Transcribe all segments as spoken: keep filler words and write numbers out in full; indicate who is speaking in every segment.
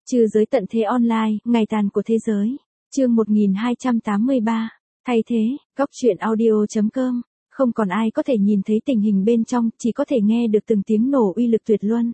Speaker 1: Trừ giới tận thế online, ngày tàn của thế giới. Chương một nghìn hai trăm tám mươi ba. Thay thế, góc truyện audio chấm com. Không còn ai có thể nhìn thấy tình hình bên trong, chỉ có thể nghe được từng tiếng nổ uy lực tuyệt luân.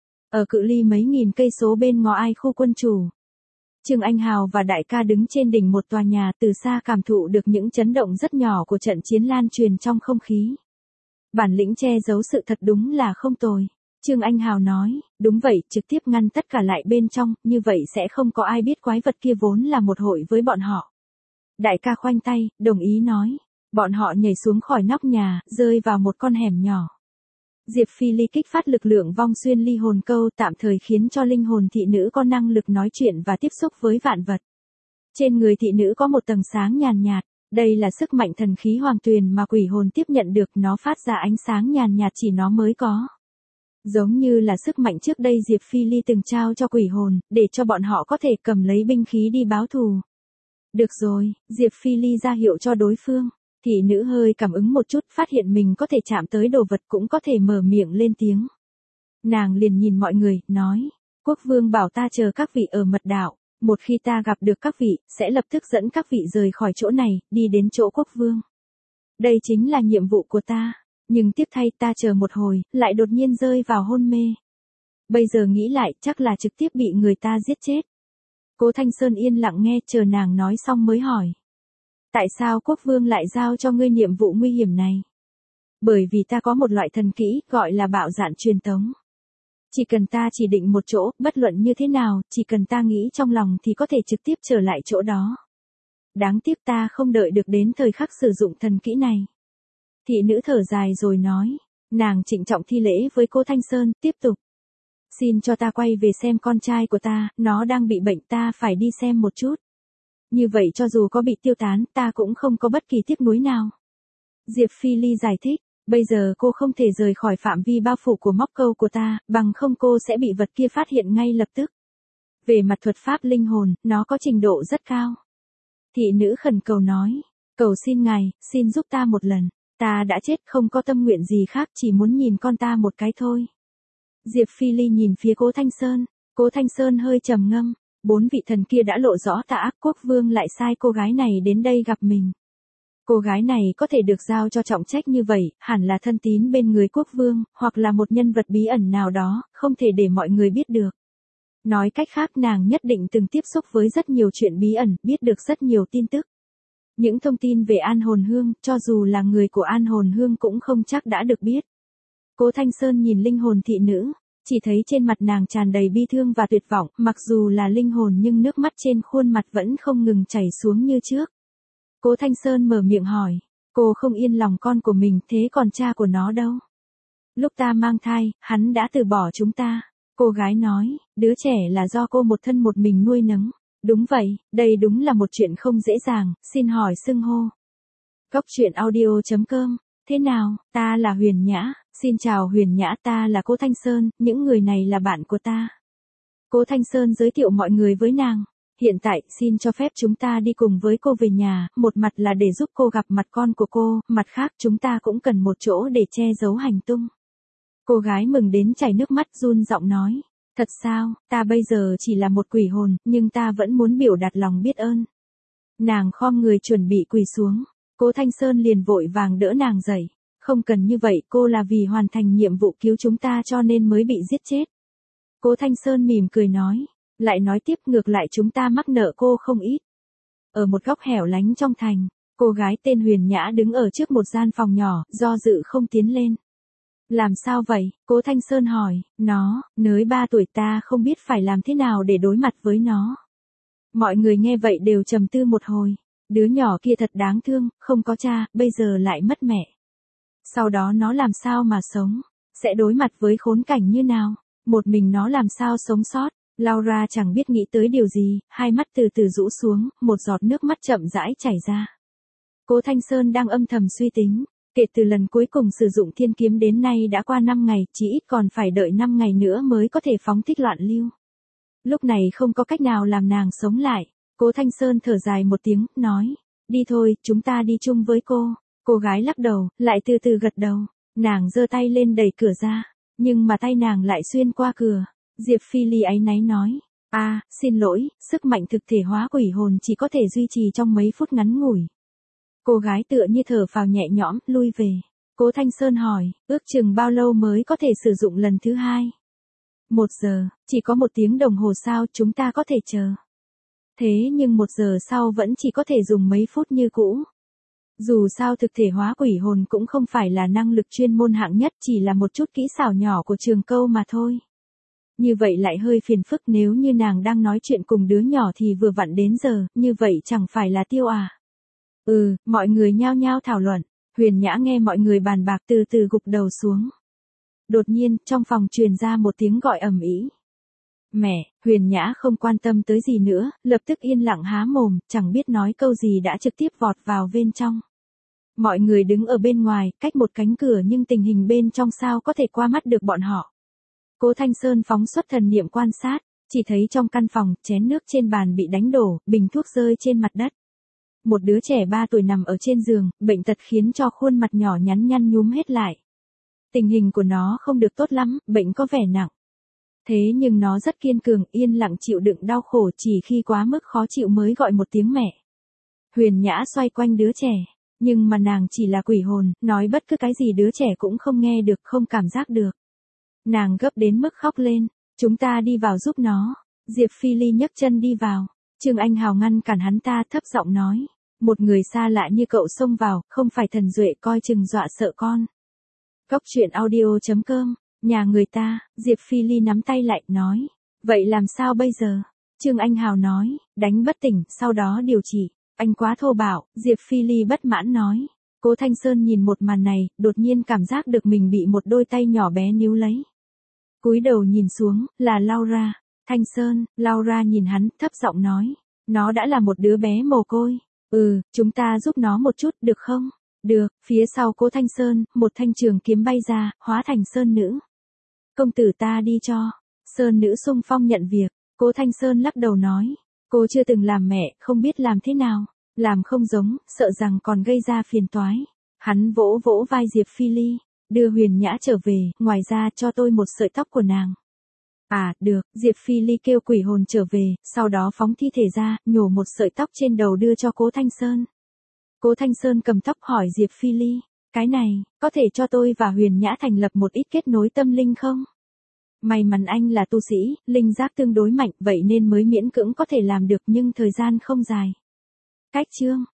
Speaker 1: Ở cự ly mấy nghìn cây số bên ngõ ai khu quân chủ, Trương Anh Hào và đại ca đứng trên đỉnh một tòa nhà, từ xa cảm thụ được những chấn động rất nhỏ của trận chiến lan truyền trong không khí. Bản lĩnh che giấu sự thật đúng là không tồi. Trương Anh Hào nói, đúng vậy, trực tiếp ngăn tất cả lại bên trong, như vậy sẽ không có ai biết quái vật kia vốn là một hội với bọn họ. Đại ca khoanh tay, đồng ý nói. Bọn họ nhảy xuống khỏi nóc nhà, rơi vào một con hẻm nhỏ. Diệp Phi Ly kích phát lực lượng vong xuyên ly hồn câu, tạm thời khiến cho linh hồn thị nữ có năng lực nói chuyện và tiếp xúc với vạn vật. Trên người thị nữ có một tầng sáng nhàn nhạt, đây là sức mạnh thần khí hoàng tuyền mà quỷ hồn tiếp nhận được, nó phát ra ánh sáng nhàn nhạt chỉ nó mới có. Giống như là sức mạnh trước đây Diệp Phi Ly từng trao cho quỷ hồn, để cho bọn họ có thể cầm lấy binh khí đi báo thù. Được rồi, Diệp Phi Ly ra hiệu cho đối phương. Thị nữ hơi cảm ứng một chút, phát hiện mình có thể chạm tới đồ vật, cũng có thể mở miệng lên tiếng. Nàng liền nhìn mọi người, nói, quốc vương bảo ta chờ các vị ở mật đạo, một khi ta gặp được các vị, sẽ lập tức dẫn các vị rời khỏi chỗ này, đi đến chỗ quốc vương. Đây chính là nhiệm vụ của ta, nhưng tiếc thay ta chờ một hồi, lại đột nhiên rơi vào hôn mê. Bây giờ nghĩ lại, chắc là trực tiếp bị người ta giết chết. Cố Thanh Sơn yên lặng nghe, chờ nàng nói xong mới hỏi. Tại sao quốc vương lại giao cho ngươi nhiệm vụ nguy hiểm này? Bởi vì ta có một loại thần kỹ, gọi là bạo dạn truyền tống. Chỉ cần ta chỉ định một chỗ, bất luận như thế nào, chỉ cần ta nghĩ trong lòng thì có thể trực tiếp trở lại chỗ đó. Đáng tiếc ta không đợi được đến thời khắc sử dụng thần kỹ này. Thị nữ thở dài rồi nói, nàng trịnh trọng thi lễ với Cố Thanh Sơn, tiếp tục. Xin cho ta quay về xem con trai của ta, nó đang bị bệnh, ta phải đi xem một chút. Như vậy cho dù có bị tiêu tán, ta cũng không có bất kỳ tiếc nuối nào. Diệp Phi Ly giải thích, bây giờ cô không thể rời khỏi phạm vi bao phủ của móc câu của ta, bằng không cô sẽ bị vật kia phát hiện ngay lập tức. Về mặt thuật pháp linh hồn, nó có trình độ rất cao. Thị nữ khẩn cầu nói, cầu xin ngài, xin giúp ta một lần, ta đã chết, không có tâm nguyện gì khác, chỉ muốn nhìn con ta một cái thôi. Diệp Phi Ly nhìn phía Cố Thanh Sơn, Cố Thanh Sơn hơi trầm ngâm. Bốn vị thần kia đã lộ rõ tà ác, quốc vương lại sai cô gái này đến đây gặp mình. Cô gái này có thể được giao cho trọng trách như vậy, hẳn là thân tín bên người quốc vương, hoặc là một nhân vật bí ẩn nào đó, không thể để mọi người biết được. Nói cách khác, nàng nhất định từng tiếp xúc với rất nhiều chuyện bí ẩn, biết được rất nhiều tin tức. Những thông tin về An Hồn Hương, cho dù là người của An Hồn Hương cũng không chắc đã được biết. Cố Thanh Sơn nhìn linh hồn thị nữ. Chỉ thấy trên mặt nàng tràn đầy bi thương và tuyệt vọng, mặc dù là linh hồn nhưng nước mắt trên khuôn mặt vẫn không ngừng chảy xuống như trước. Cố Thanh Sơn mở miệng hỏi, cô không yên lòng con của mình, thế còn cha của nó đâu? Lúc ta mang thai, hắn đã từ bỏ chúng ta. Cô gái nói, đứa trẻ là do cô một thân một mình nuôi nấng. Đúng vậy, đây đúng là một chuyện không dễ dàng, xin hỏi xưng hô. Góc truyện audio chấm com. Thế nào, ta là Huyền Nhã, xin chào Huyền Nhã, ta là Cố Thanh Sơn, những người này là bạn của ta. Cố Thanh Sơn giới thiệu mọi người với nàng. Hiện tại, xin cho phép chúng ta đi cùng với cô về nhà, một mặt là để giúp cô gặp mặt con của cô, mặt khác chúng ta cũng cần một chỗ để che giấu hành tung. Cô gái mừng đến chảy nước mắt, run giọng nói. Thật sao, ta bây giờ chỉ là một quỷ hồn, nhưng ta vẫn muốn biểu đạt lòng biết ơn. Nàng khom người chuẩn bị quỳ xuống. Cố Thanh Sơn liền vội vàng đỡ nàng dậy. Không cần như vậy, cô là vì hoàn thành nhiệm vụ cứu chúng ta cho nên mới bị giết chết. Cố Thanh Sơn mỉm cười nói. Lại nói tiếp, ngược lại chúng ta mắc nợ cô không ít. Ở một góc hẻo lánh trong thành, cô gái tên Huyền Nhã đứng ở trước một gian phòng nhỏ, do dự không tiến lên. Làm sao vậy? Cố Thanh Sơn hỏi. Nó, nới ba tuổi, ta không biết phải làm thế nào để đối mặt với nó. Mọi người nghe vậy đều trầm tư một hồi. Đứa nhỏ kia thật đáng thương, không có cha, bây giờ lại mất mẹ. Sau đó nó làm sao mà sống? Sẽ đối mặt với khốn cảnh như nào? Một mình nó làm sao sống sót? Laura chẳng biết nghĩ tới điều gì, hai mắt từ từ rũ xuống, một giọt nước mắt chậm rãi chảy ra. Cố Thanh Sơn đang âm thầm suy tính. Kể từ lần cuối cùng sử dụng thiên kiếm đến nay đã qua năm ngày, chỉ ít còn phải đợi năm ngày nữa mới có thể phóng thích loạn lưu. Lúc này không có cách nào làm nàng sống lại. Cố Thanh Sơn thở dài một tiếng, nói, đi thôi, chúng ta đi chung với cô. Cô gái lắc đầu, lại từ từ gật đầu. Nàng giơ tay lên đẩy cửa ra, nhưng mà tay nàng lại xuyên qua cửa. Diệp Phi Ly áy náy nói, À, xin lỗi, sức mạnh thực thể hóa quỷ hồn chỉ có thể duy trì trong mấy phút ngắn ngủi. Cô gái tựa như thở phào nhẹ nhõm, lui về. Cố Thanh Sơn hỏi, ước chừng bao lâu mới có thể sử dụng lần thứ hai? Một giờ, chỉ có một tiếng đồng hồ sao, chúng ta có thể chờ. Thế nhưng một giờ sau vẫn chỉ có thể dùng mấy phút như cũ. Dù sao thực thể hóa quỷ hồn cũng không phải là năng lực chuyên môn hạng nhất, chỉ là một chút kỹ xảo nhỏ của trường câu mà thôi. Như vậy lại hơi phiền phức, nếu như nàng đang nói chuyện cùng đứa nhỏ thì vừa vặn đến giờ, như vậy chẳng phải là tiêu à? Ừ, mọi người nhao nhao thảo luận. Huyền Nhã nghe mọi người bàn bạc từ từ gục đầu xuống. Đột nhiên, trong phòng truyền ra một tiếng gọi ầm ĩ. Mẹ, Huyền Nhã không quan tâm tới gì nữa, lập tức yên lặng há mồm, chẳng biết nói câu gì đã trực tiếp vọt vào bên trong. Mọi người đứng ở bên ngoài, cách một cánh cửa nhưng tình hình bên trong sao có thể qua mắt được bọn họ. Cố Thanh Sơn phóng xuất thần niệm quan sát, chỉ thấy trong căn phòng, chén nước trên bàn bị đánh đổ, bình thuốc rơi trên mặt đất. Một đứa trẻ ba tuổi nằm ở trên giường, bệnh tật khiến cho khuôn mặt nhỏ nhắn nhăn nhúm hết lại. Tình hình của nó không được tốt lắm, bệnh có vẻ nặng. Thế nhưng nó rất kiên cường, yên lặng chịu đựng đau khổ, chỉ khi quá mức khó chịu mới gọi một tiếng mẹ. Huyền Nhã xoay quanh đứa trẻ, nhưng mà nàng chỉ là quỷ hồn, nói bất cứ cái gì đứa trẻ cũng không nghe được, không cảm giác được. Nàng gấp đến mức khóc lên, chúng ta đi vào giúp nó. Diệp Phi Ly nhấc chân đi vào, Trương Anh Hào ngăn cản hắn ta, thấp giọng nói, một người xa lạ như cậu xông vào, không phải thần duệ, coi chừng dọa sợ con. Góc truyện audio chấm com, nhà người ta. Diệp Phi Ly nắm tay lại, nói, vậy làm sao bây giờ? Trương Anh Hào nói, đánh bất tỉnh, sau đó điều trị. Anh quá thô bạo. Diệp Phi Ly bất mãn nói. Cố Thanh Sơn nhìn một màn này, đột nhiên cảm giác được mình bị một đôi tay nhỏ bé níu lấy. Cúi đầu nhìn xuống, là Laura. Thanh Sơn. Laura nhìn hắn, thấp giọng nói, nó đã là một đứa bé mồ côi. Ừ, chúng ta giúp nó một chút, được không? Được. Phía sau Cố Thanh Sơn, một thanh trường kiếm bay ra, hóa thành Sơn Nữ. Công tử ta đi cho. Sơn Nữ xung phong nhận việc. Cố Thanh Sơn lắc đầu nói, cô chưa từng làm mẹ, không biết làm thế nào. Làm không giống, sợ rằng còn gây ra phiền toái. Hắn vỗ vỗ vai Diệp Phi Ly, đưa Huyền Nhã trở về, ngoài ra cho tôi một sợi tóc của nàng. À, được. Diệp Phi Ly kêu quỷ hồn trở về, sau đó phóng thi thể ra, nhổ một sợi tóc trên đầu đưa cho Cố Thanh Sơn. Cố Thanh Sơn cầm tóc hỏi Diệp Phi Ly, cái này, có thể cho tôi và Huyền Nhã thành lập một ít kết nối tâm linh không? May mắn anh là tu sĩ, linh giác tương đối mạnh, vậy nên mới miễn cưỡng có thể làm được, nhưng thời gian không dài. Cách chương